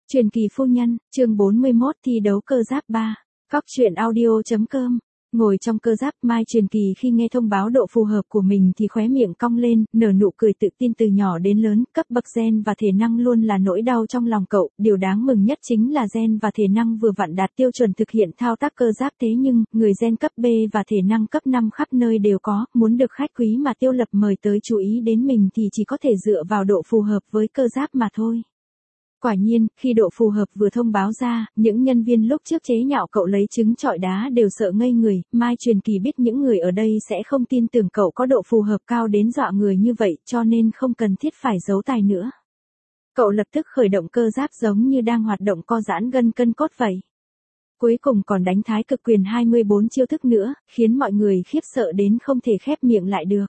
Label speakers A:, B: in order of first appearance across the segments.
A: Truyền kỳ phu nhân, chương 41 thi đấu cơ giáp 3. Cóc truyện audio.com. Ngồi trong cơ giáp, Mai Truyền Kỳ khi nghe thông báo độ phù hợp của mình thì khóe miệng cong lên, nở nụ cười tự tin. Từ nhỏ đến lớn, cấp bậc gen và thể năng luôn là nỗi đau trong lòng cậu. Điều đáng mừng nhất chính là gen và thể năng vừa vặn đạt tiêu chuẩn thực hiện thao tác cơ giáp. Thế nhưng, người gen cấp B và thể năng cấp 5 khắp nơi đều có. Muốn được khách quý mà Tiêu Lập mời tới chú ý đến mình thì chỉ có thể dựa vào độ phù hợp với cơ giáp mà thôi. Quả nhiên, khi độ phù hợp vừa thông báo ra, những nhân viên lúc trước chế nhạo cậu lấy trứng trọi đá đều sợ ngây người. Mai Truyền Kỳ biết những người ở đây sẽ không tin tưởng cậu có độ phù hợp cao đến dọa người như vậy, cho nên không cần thiết phải giấu tài nữa. Cậu lập tức khởi động cơ giáp giống như đang hoạt động co giãn gân cân cốt vậy. Cuối cùng còn đánh thái cực quyền 24 chiêu thức nữa, khiến mọi người khiếp sợ đến không thể khép miệng lại được.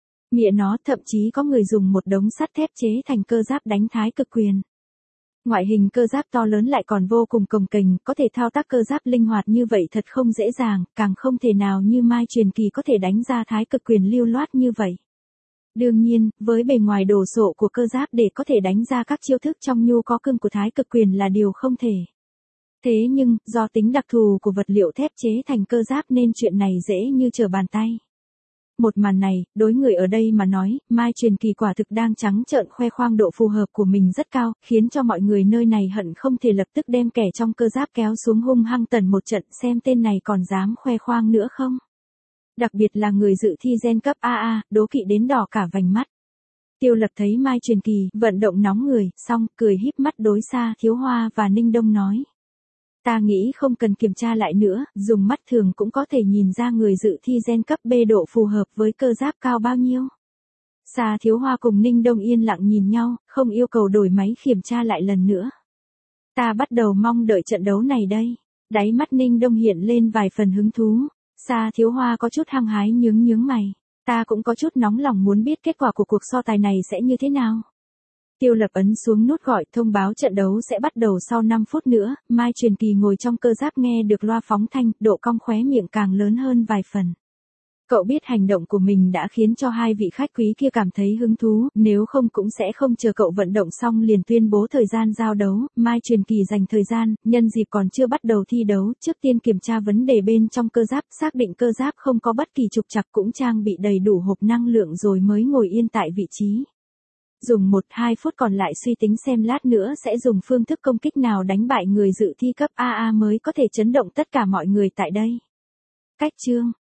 A: Mẹ nó, thậm chí có người dùng một đống sắt thép chế thành cơ giáp đánh thái cực quyền. Ngoại hình cơ giáp to lớn lại còn vô cùng cồng kềnh, có thể thao tác cơ giáp linh hoạt như vậy thật không dễ dàng, càng không thể nào như Mai Truyền Kỳ có thể đánh ra thái cực quyền lưu loát như vậy. Đương nhiên, với bề ngoài đồ sộ của cơ giáp để có thể đánh ra các chiêu thức trong nhu có cưng của thái cực quyền là điều không thể. Thế nhưng, do tính đặc thù của vật liệu thép chế thành cơ giáp nên chuyện này dễ như trở bàn tay. Một màn này, đối người ở đây mà nói, Mai Truyền Kỳ quả thực đang trắng trợn khoe khoang độ phù hợp của mình rất cao, khiến cho mọi người nơi này hận không thể lập tức đem kẻ trong cơ giáp kéo xuống hung hăng tần một trận xem tên này còn dám khoe khoang nữa không. Đặc biệt là người dự thi gen cấp AA, đố kỵ đến đỏ cả vành mắt. Tiêu Lập thấy Mai Truyền Kỳ vận động nóng người, xong cười híp mắt đối Sa Thiếu Hoa và Ninh Đông nói. Ta nghĩ không cần kiểm tra lại nữa, dùng mắt thường cũng có thể nhìn ra người dự thi gen cấp B độ phù hợp với cơ giáp cao bao nhiêu. Sa Thiếu Hoa cùng Ninh Đông yên lặng nhìn nhau, không yêu cầu đổi máy kiểm tra lại lần nữa. Ta bắt đầu mong đợi trận đấu này đây. Đáy mắt Ninh Đông hiện lên vài phần hứng thú. Sa Thiếu Hoa có chút hăng hái nhướng mày. Ta cũng có chút nóng lòng muốn biết kết quả của cuộc so tài này sẽ như thế nào. Tiêu Lập ấn xuống nút gọi, thông báo trận đấu sẽ bắt đầu sau 5 phút nữa. Mai Truyền Kỳ ngồi trong cơ giáp nghe được loa phóng thanh, độ cong khóe miệng càng lớn hơn vài phần. Cậu biết hành động của mình đã khiến cho hai vị khách quý kia cảm thấy hứng thú, nếu không cũng sẽ không chờ cậu vận động xong liền tuyên bố thời gian giao đấu. Mai Truyền Kỳ dành thời gian, nhân dịp còn chưa bắt đầu thi đấu, trước tiên kiểm tra vấn đề bên trong cơ giáp, xác định cơ giáp không có bất kỳ trục trặc cũng trang bị đầy đủ hộp năng lượng rồi mới ngồi yên tại vị trí. Dùng 1-2 phút còn lại suy tính xem lát nữa sẽ dùng phương thức công kích nào đánh bại người dự thi cấp AA mới có thể chấn động tất cả mọi người tại đây. Cách chương